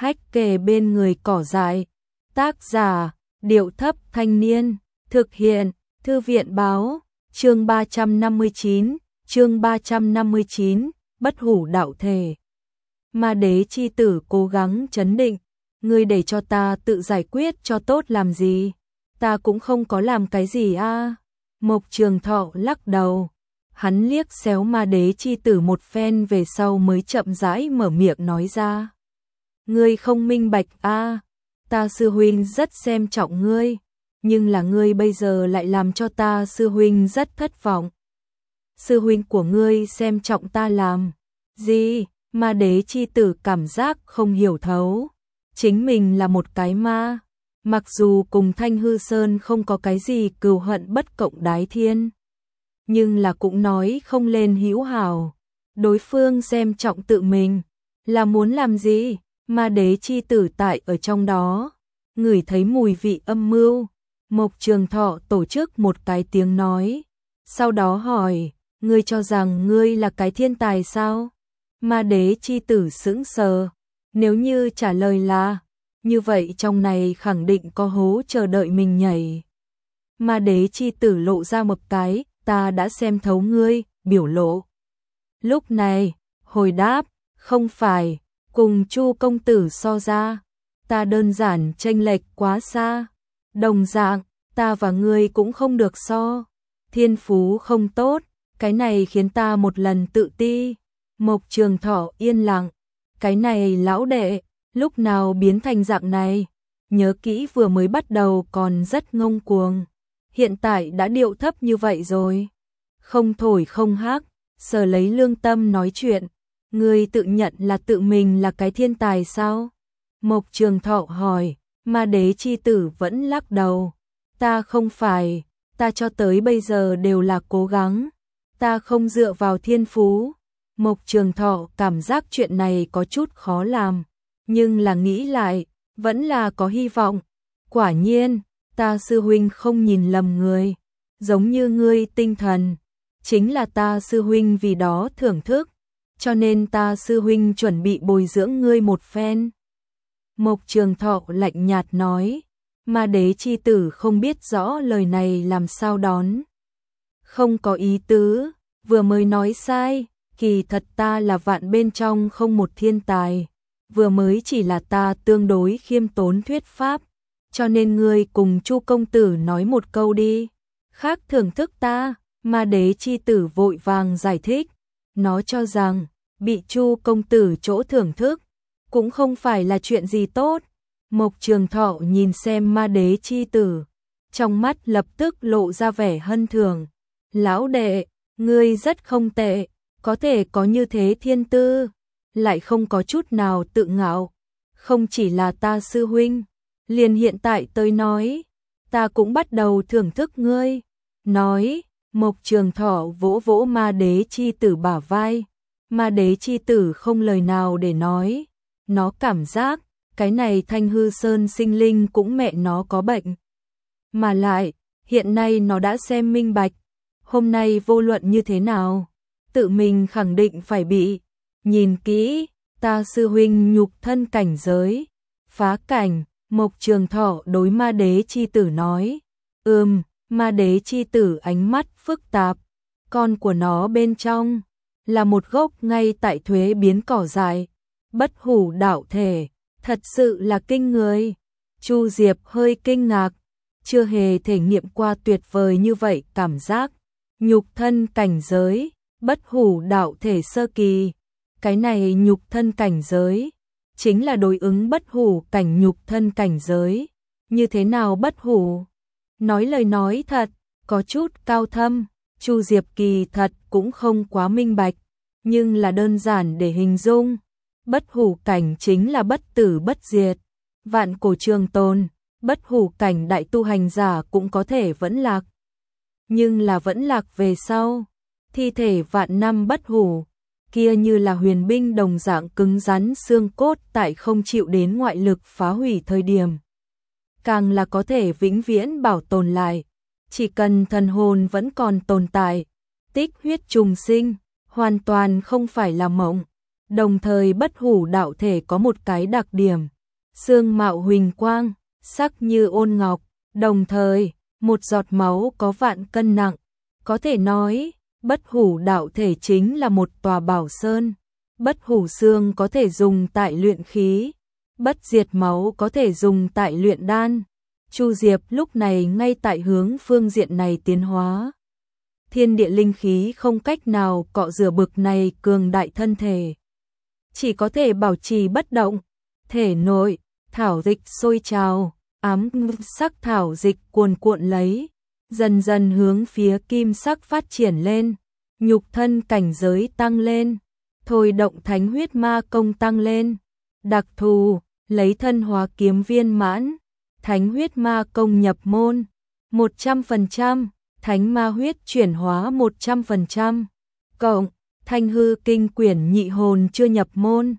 hách kề bên người cỏ dại. Tác giả, Điệu Thấp Thanh Niên. Thực hiện, Thư viện báo. Chương 359, Bất Hủ Đạo Thể. Ma Đế chi tử cố gắng trấn định. Ngươi để cho ta tự giải quyết cho tốt làm gì? Ta cũng không có làm cái gì a. Mộc Trường Thọ lắc đầu. Hắn liếc xéo Ma Đế chi tử một phen về sau mới chậm rãi mở miệng nói ra. Ngươi không minh bạch a, ta sư huynh rất xem trọng ngươi, nhưng là ngươi bây giờ lại làm cho ta sư huynh rất thất vọng. Sư huynh của ngươi xem trọng ta làm gì? Ma Đế chi tử cảm giác không hiểu thấu. Chính mình là một cái ma, mặc dù cùng Thanh Hư Sơn không có cái gì cừu hận bất cộng đái thiên, nhưng là cũng nói không lên hữu hảo. Đối phương xem trọng tự mình, là muốn làm gì? Ma Đế chi tử tại ở trong đó, ngửi thấy mùi vị âm mưu. Mộc Trường Thọ tổ chức một cái tiếng nói, sau đó hỏi, ngươi cho rằng ngươi là cái thiên tài sao? Ma Đế chi tử sững sờ, nếu như trả lời là, như vậy trong này khẳng định có hố chờ đợi mình nhảy. Ma Đế chi tử lộ ra một cái, ta đã xem thấu ngươi, biểu lộ. Lúc này, hồi đáp, không phải, cùng Chu công tử so ra, ta đơn giản chênh lệch quá xa. Đồng dạng, ta và ngươi cũng không được so. Thiên phú không tốt, cái này khiến ta một lần tự ti. Mộc Trường Thọ yên lặng, cái này lão đệ, lúc nào biến thành dạng này? Nhớ kỹ vừa mới bắt đầu còn rất ngông cuồng, hiện tại đã điệu thấp như vậy rồi. Không thổi không hác, sờ lấy lương tâm nói chuyện. Ngươi tự nhận là tự mình là cái thiên tài sao? Mộc Trường Thọ hỏi. Ma Đế chi tử vẫn lắc đầu. Ta không phải, ta cho tới bây giờ đều là cố gắng, ta không dựa vào thiên phú. Mộc Trường Thọ cảm giác chuyện này có chút khó làm, nhưng là nghĩ lại, vẫn là có hy vọng. Quả nhiên, ta sư huynh không nhìn lầm người, giống như ngươi tinh thần, chính là ta sư huynh vì đó thưởng thức, cho nên ta sư huynh chuẩn bị bồi dưỡng ngươi một phen. Mộc Trường Thọ lạnh nhạt nói. Ma Đế chi tử không biết rõ lời này làm sao đón. Không có ý tứ, vừa mới nói sai, kỳ thật ta là vạn bên trong không một thiên tài, vừa mới chỉ là ta tương đối khiêm tốn thuyết pháp, cho nên ngươi cùng Chu công tử nói một câu đi, khác thưởng thức ta. Ma Đế chi tử vội vàng giải thích, nó cho rằng bị Chu công tử chỗ thưởng thức cũng không phải là chuyện gì tốt. Mộc Trường Thọ nhìn xem Ma Đế chi tử, trong mắt lập tức lộ ra vẻ hân thường. Lão đệ, ngươi rất không tệ, có thể có như thế thiên tư, lại không có chút nào tự ngạo. Không chỉ là ta sư huynh, liền hiện tại tới nói, ta cũng bắt đầu thưởng thức ngươi. Nói, Mộc Trường Thọ vỗ vỗ Ma Đế chi tử bả vai. Ma Đế chi tử không lời nào để nói, nó cảm giác cái này Thanh Hư Sơn sinh linh cũng mẹ nó có bệnh. Mà lại, hiện nay nó đã xem minh bạch, hôm nay vô luận như thế nào, tự mình khẳng định phải bị. Nhìn kỹ, ta sư huynh nhục thân cảnh giới, phá cảnh. Mộc Trường Thọ đối Ma Đế chi tử nói. Ma Đế chi tử ánh mắt phức tạp, con của nó bên trong là một gốc ngay tại thuế biến cỏ dại, bất hủ đạo thể. Thật sự là kinh người. Chu Diệp hơi kinh ngạc, chưa hề thể nghiệm qua tuyệt vời như vậy cảm giác. Nhục thân cảnh giới, bất hủ đạo thể sơ kỳ. Cái này nhục thân cảnh giới, chính là đối ứng bất hủ cảnh nhục thân cảnh giới. Như thế nào bất hủ? Nói lời nói thật, có chút cao thâm. Chu Diệp kỳ thật cũng không quá minh bạch, nhưng là đơn giản để hình dung. Bất hủ cảnh chính là bất tử bất diệt, vạn cổ trường tồn, bất hủ cảnh đại tu hành giả cũng có thể vẫn lạc. Nhưng là vẫn lạc về sau, thi thể vạn năm bất hủ, kia như là huyền binh đồng dạng cứng rắn xương cốt tại không chịu đến ngoại lực phá hủy thời điểm. Càng là có thể vĩnh viễn bảo tồn lại, chỉ cần thần hồn vẫn còn tồn tại, tích huyết trùng sinh, hoàn toàn không phải là mộng. Đồng thời bất hủ đạo thể có một cái đặc điểm, xương mạo huỳnh quang, sắc như ôn ngọc, đồng thời, một giọt máu có vạn cân nặng, có thể nói, bất hủ đạo thể chính là một tòa bảo sơn, bất hủ xương có thể dùng tại luyện khí, bất diệt máu có thể dùng tại luyện đan. Chu Diệp lúc này ngay tại hướng phương diện này tiến hóa. Thiên địa linh khí không cách nào cọ rửa bực này cường đại thân thể, chỉ có thể bảo trì bất động. Thể nội, thảo dịch sôi trào, ám sắc thảo dịch cuồn cuộn lấy, dần dần hướng phía kim sắc phát triển lên, nhục thân cảnh giới tăng lên, thôi động thánh huyết ma công tăng lên. Đặc thù, lấy thân hóa kiếm viên mãn, thánh huyết ma công nhập môn, 100%, thánh ma huyết chuyển hóa 100%, cộng, thanh hư kinh quyển nhị hồn chưa nhập môn,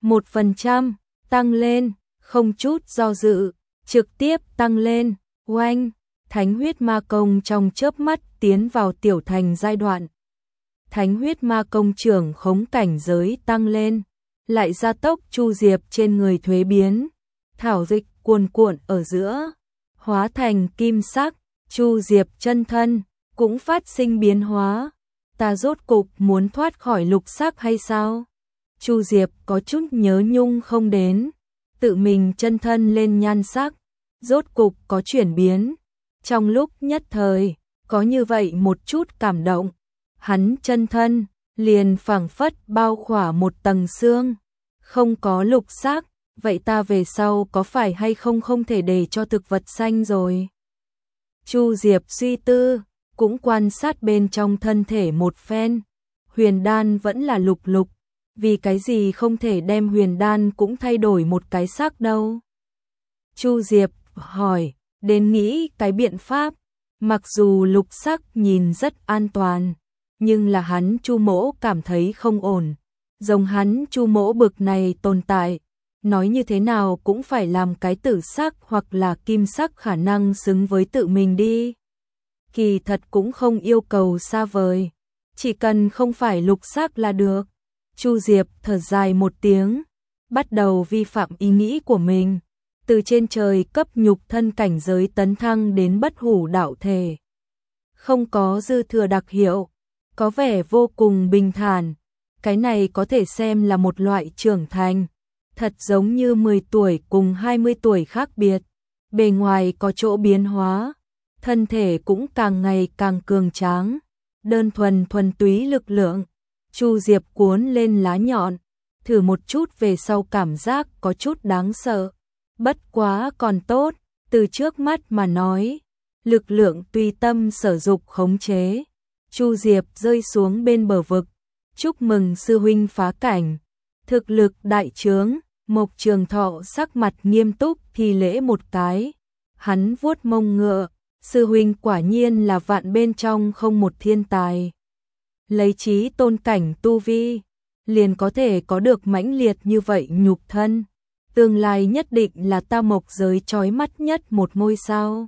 1%, tăng lên, không chút do dự, trực tiếp tăng lên, oanh, thánh huyết ma công trong chớp mắt tiến vào tiểu thành giai đoạn. Thánh huyết ma công trưởng khống cảnh giới tăng lên, lại gia tốc Chu Diệp trên người thuế biến, thảo dịch cuồn cuộn ở giữa, hóa thành kim sắc, Chu Diệp chân thân cũng phát sinh biến hóa. Ta rốt cục muốn thoát khỏi lục sắc hay sao? Chu Diệp có chút nhớ nhung không đến, tự mình chân thân lên nhan sắc, rốt cục có chuyển biến. Trong lúc nhất thời, có như vậy một chút cảm động, hắn chân thân liền phảng phất bao khỏa một tầng xương, không có lục sắc, vậy ta về sau có phải hay không không thể để cho thực vật xanh rồi? Chu Diệp suy tư, cũng quan sát bên trong thân thể một phen, huyền đan vẫn là lục lục, vì cái gì không thể đem huyền đan cũng thay đổi một cái sắc đâu? Chu Diệp hỏi, đến nghĩ cái biện pháp, mặc dù lục sắc nhìn rất an toàn, nhưng là hắn Chu Mỗ cảm thấy không ổn, giống hắn Chu Mỗ bực này tồn tại, nói như thế nào cũng phải làm cái tử sắc hoặc là kim sắc khả năng xứng với tự mình đi. Kỳ thật cũng không yêu cầu xa vời, chỉ cần không phải lục sắc là được. Chu Diệp thở dài một tiếng, bắt đầu vi phạm ý nghĩ của mình, từ trên trời cấp nhục thân cảnh giới tấn thăng đến bất hủ đạo thể. Không có dư thừa đặc hiệu, có vẻ vô cùng bình thản, cái này có thể xem là một loại trưởng thành, thật giống như 10 tuổi cùng 20 tuổi khác biệt, bề ngoài có chỗ biến hóa, thân thể cũng càng ngày càng cường tráng, đơn thuần thuần túy lực lượng. Chu Diệp cuốn lên lá nhọn, thử một chút về sau cảm giác có chút đáng sợ, bất quá còn tốt, từ trước mắt mà nói, lực lượng tùy tâm sở dục khống chế. Chu Diệp rơi xuống bên bờ vực, chúc mừng sư huynh phá cảnh, thực lực đại trướng. Mộc Trường Thọ sắc mặt nghiêm túc thi lễ một cái, hắn vuốt mông ngựa, sư huynh quả nhiên là vạn bên trong không một thiên tài. Lấy chí tôn cảnh tu vi, liền có thể có được mãnh liệt như vậy nhục thân, tương lai nhất định là ta Mộc giới chói mắt nhất một ngôi sao.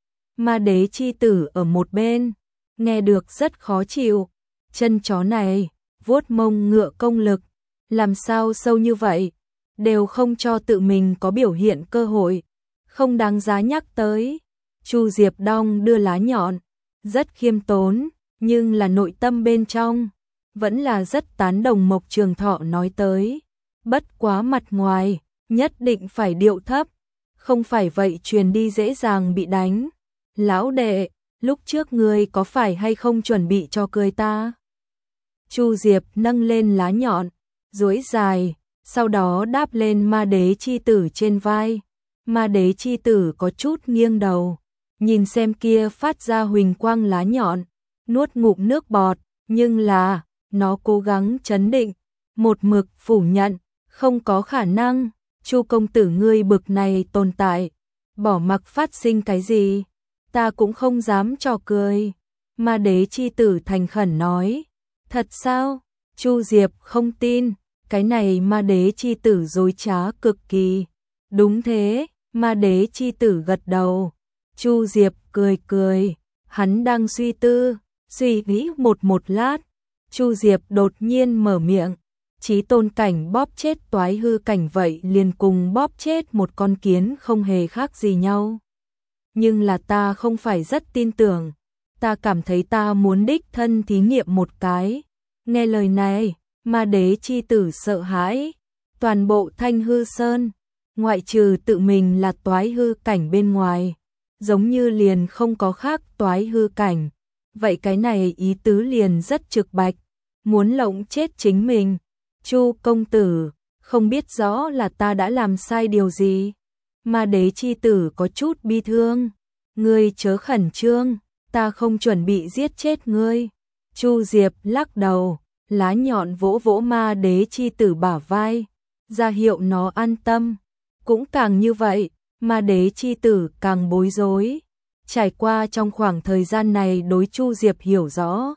Ma đế chi tử ở một bên, nghe được rất khó chịu, chân chó này, vuốt mông ngựa công lực, làm sao sâu như vậy, đều không cho tự mình có biểu hiện cơ hội, không đáng giá nhắc tới. Chu Diệp đong đưa lá nhọn, rất khiêm tốn, nhưng là nội tâm bên trong, vẫn là rất tán đồng Mộc Trường Thọ nói tới. Bất quá mặt ngoài, nhất định phải điệu thấp, không phải vậy truyền đi dễ dàng bị đánh. Lão đệ, lúc trước ngươi có phải hay không chuẩn bị cho cười ta? Chu Diệp nâng lên lá nhọn, duỗi dài, sau đó đáp lên ma đế chi tử trên vai. Ma đế chi tử có chút nghiêng đầu, nhìn xem kia phát ra huỳnh quang lá nhọn, nuốt ngụm nước bọt, nhưng là, nó cố gắng trấn định, một mực phủ nhận, không có khả năng, Chu công tử ngươi bực này tồn tại, bỏ mặc phát sinh cái gì, ta cũng không dám trò cười. Ma đế chi tử thành khẩn nói, thật sao? Chu Diệp không tin, cái này ma đế chi tử dối trá cực kỳ. Đúng thế, ma đế chi tử gật đầu. Chu Diệp cười cười, hắn đang suy tư, suy nghĩ một lát, Chu Diệp đột nhiên mở miệng, Chí tôn cảnh bóp chết toái hư cảnh vậy liền cùng bóp chết một con kiến không hề khác gì nhau. Nhưng là ta không phải rất tin tưởng, ta cảm thấy ta muốn đích thân thí nghiệm một cái. Nghe lời này, ma đế chi tử sợ hãi, toàn bộ Thanh Hư Sơn, ngoại trừ tự mình là toái hư cảnh bên ngoài, giống như liền không có khác toái hư cảnh. Vậy cái này ý tứ liền rất trực bạch, muốn lộng chết chính mình. Chu công tử, không biết rõ là ta đã làm sai điều gì. Ma đế chi tử có chút bi thương. Ngươi chớ khẩn trương, ta không chuẩn bị giết chết ngươi. Chu Diệp lắc đầu, lá nhọn vỗ vỗ ma đế chi tử bả vai, ra hiệu nó an tâm. Cũng càng như vậy, ma đế chi tử càng bối rối. Trải qua trong khoảng thời gian này đối Chu Diệp hiểu rõ.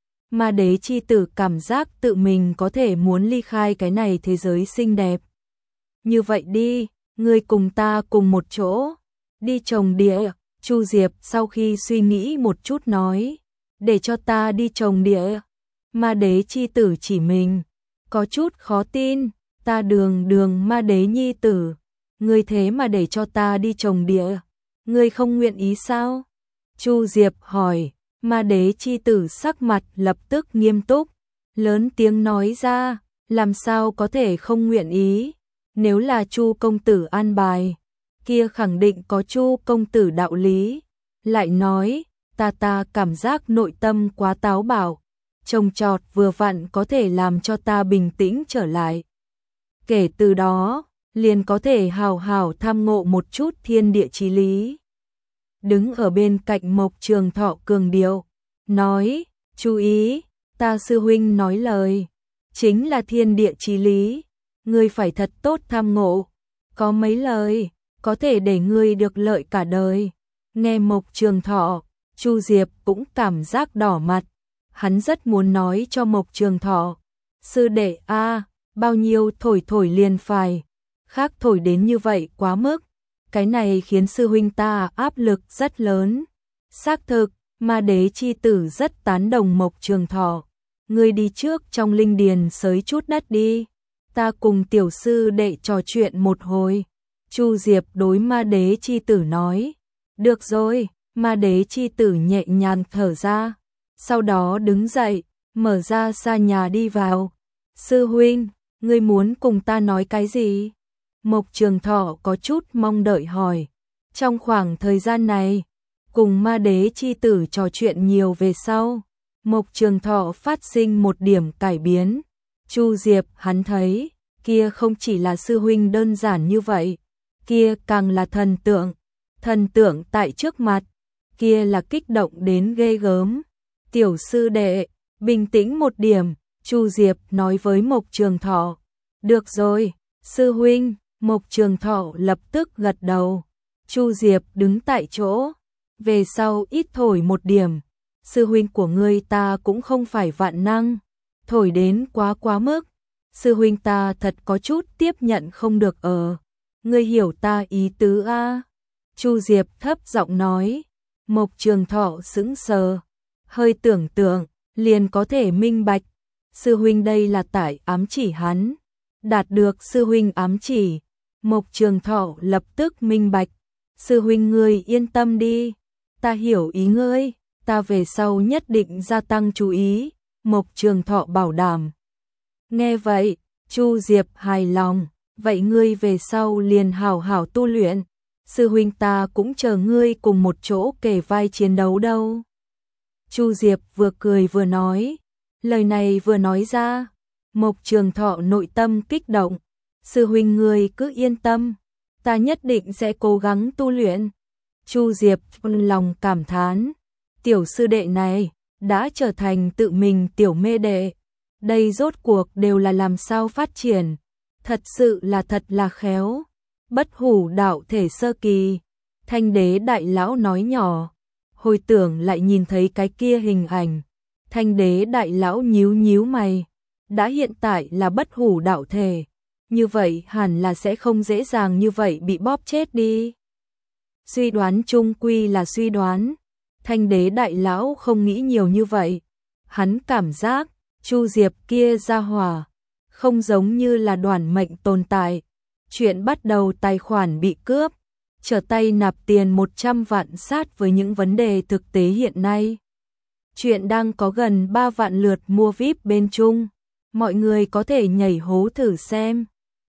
Ma đế chi tử cảm giác tự mình có thể muốn ly khai cái này thế giới xinh đẹp. Như vậy đi, ngươi cùng ta cùng một chỗ, đi trồng địa. Chu Diệp sau khi suy nghĩ một chút nói, để cho ta đi trồng địa. Ma đế chi tử chỉ mình, có chút khó tin, ta đường ma đế nhi tử, ngươi thế mà để cho ta đi trồng địa, ngươi không nguyện ý sao? Chu Diệp hỏi, ma đế chi tử sắc mặt lập tức nghiêm túc, lớn tiếng nói ra, làm sao có thể không nguyện ý, nếu là Chu công tử an bài, kia khẳng định có Chu công tử đạo lý. Lại nói, ta cảm giác nội tâm quá táo bạo, trồng trọt vừa vặn có thể làm cho ta bình tĩnh trở lại. Kể từ đó, liền có thể hào hào tham ngộ một chút thiên địa chí lý. Đứng ở bên cạnh Mộc Trường Thọ cường điệu, nói, chú ý, ta sư huynh nói lời, chính là thiên địa chí lý, ngươi phải thật tốt tham ngộ, có mấy lời, có thể để ngươi được lợi cả đời. Nghe Mộc Trường Thọ, Chu Diệp cũng cảm giác đỏ mặt, hắn rất muốn nói cho Mộc Trường Thọ, sư đệ a, bao nhiêu thổi liền phải, khác thổi đến như vậy quá mức, cái này khiến sư huynh ta áp lực rất lớn. Xác thực, ma đế chi tử rất tán đồng Mộc Trường Thọ, ngươi đi trước trong linh điền xới chút đất đi, ta cùng tiểu sư đệ trò chuyện một hồi. Chu Diệp đối ma đế chi tử nói, được rồi. Ma đế chi tử nhẹ nhàng thở ra, sau đó đứng dậy, mở ra xa nhà đi vào. Sư huynh, ngươi muốn cùng ta nói cái gì? Mộc Trường Thọ có chút mong đợi hỏi. Trong khoảng thời gian này, cùng ma đế chi tử trò chuyện nhiều về sau, Mộc Trường Thọ phát sinh một điểm cải biến. Chu Diệp hắn thấy, kia không chỉ là sư huynh đơn giản như vậy, kia càng là thần tượng tại trước mặt, kia là kích động đến ghê gớm. Tiểu sư đệ, bình tĩnh một điểm, Chu Diệp nói với Mộc Trường Thọ. Được rồi, sư huynh. Mộc Trường Thọ lập tức gật đầu. Chu Diệp đứng tại chỗ, về sau ít thổi một điểm. Sư huynh của ngươi ta cũng không phải vạn năng, thổi đến quá mức. Sư huynh ta thật có chút tiếp nhận không được ngươi hiểu ta ý tứ a? Chu Diệp thấp giọng nói. Mộc Trường Thọ sững sờ, hơi tưởng tượng, liền có thể minh bạch. Sư huynh đây là tại ám chỉ hắn. Đạt được sư huynh ám chỉ, Mộc Trường Thọ lập tức minh bạch. Sư huynh ngươi yên tâm đi, ta hiểu ý ngươi, ta về sau nhất định gia tăng chú ý. Mộc Trường Thọ bảo đảm. Nghe vậy, Chu Diệp hài lòng, vậy ngươi về sau liền hảo hảo tu luyện. Sư huynh ta cũng chờ ngươi cùng một chỗ kề vai chiến đấu đâu. Chu Diệp vừa cười vừa nói, lời này vừa nói ra, Mộc Trường Thọ nội tâm kích động. Sư huynh ngươi cứ yên tâm, ta nhất định sẽ cố gắng tu luyện. Chu Diệp lòng cảm thán, tiểu sư đệ này đã trở thành tự mình tiểu mê đệ. Đây rốt cuộc đều là làm sao phát triển, thật sự là thật là khéo. Bất hủ đạo thể sơ kỳ, Thanh đế đại lão nói nhỏ, hồi tưởng lại nhìn thấy cái kia hình ảnh. Thanh đế đại lão nhíu mày, đã hiện tại là bất hủ đạo thể, như vậy hẳn là sẽ không dễ dàng như vậy bị bóp chết đi. Suy đoán chung quy là suy đoán, Thanh đế đại lão không nghĩ nhiều như vậy, hắn cảm giác Chu Diệp kia ra hỏa không giống như là đoản mệnh tồn tại. Chuyện bắt đầu tài khoản bị cướp, trở tay nạp tiền 100 vạn sát với những vấn đề thực tế hiện nay. Chuyện đang có gần 3 vạn lượt mua VIP bên Trung. Mọi người có thể nhảy hố thử xem.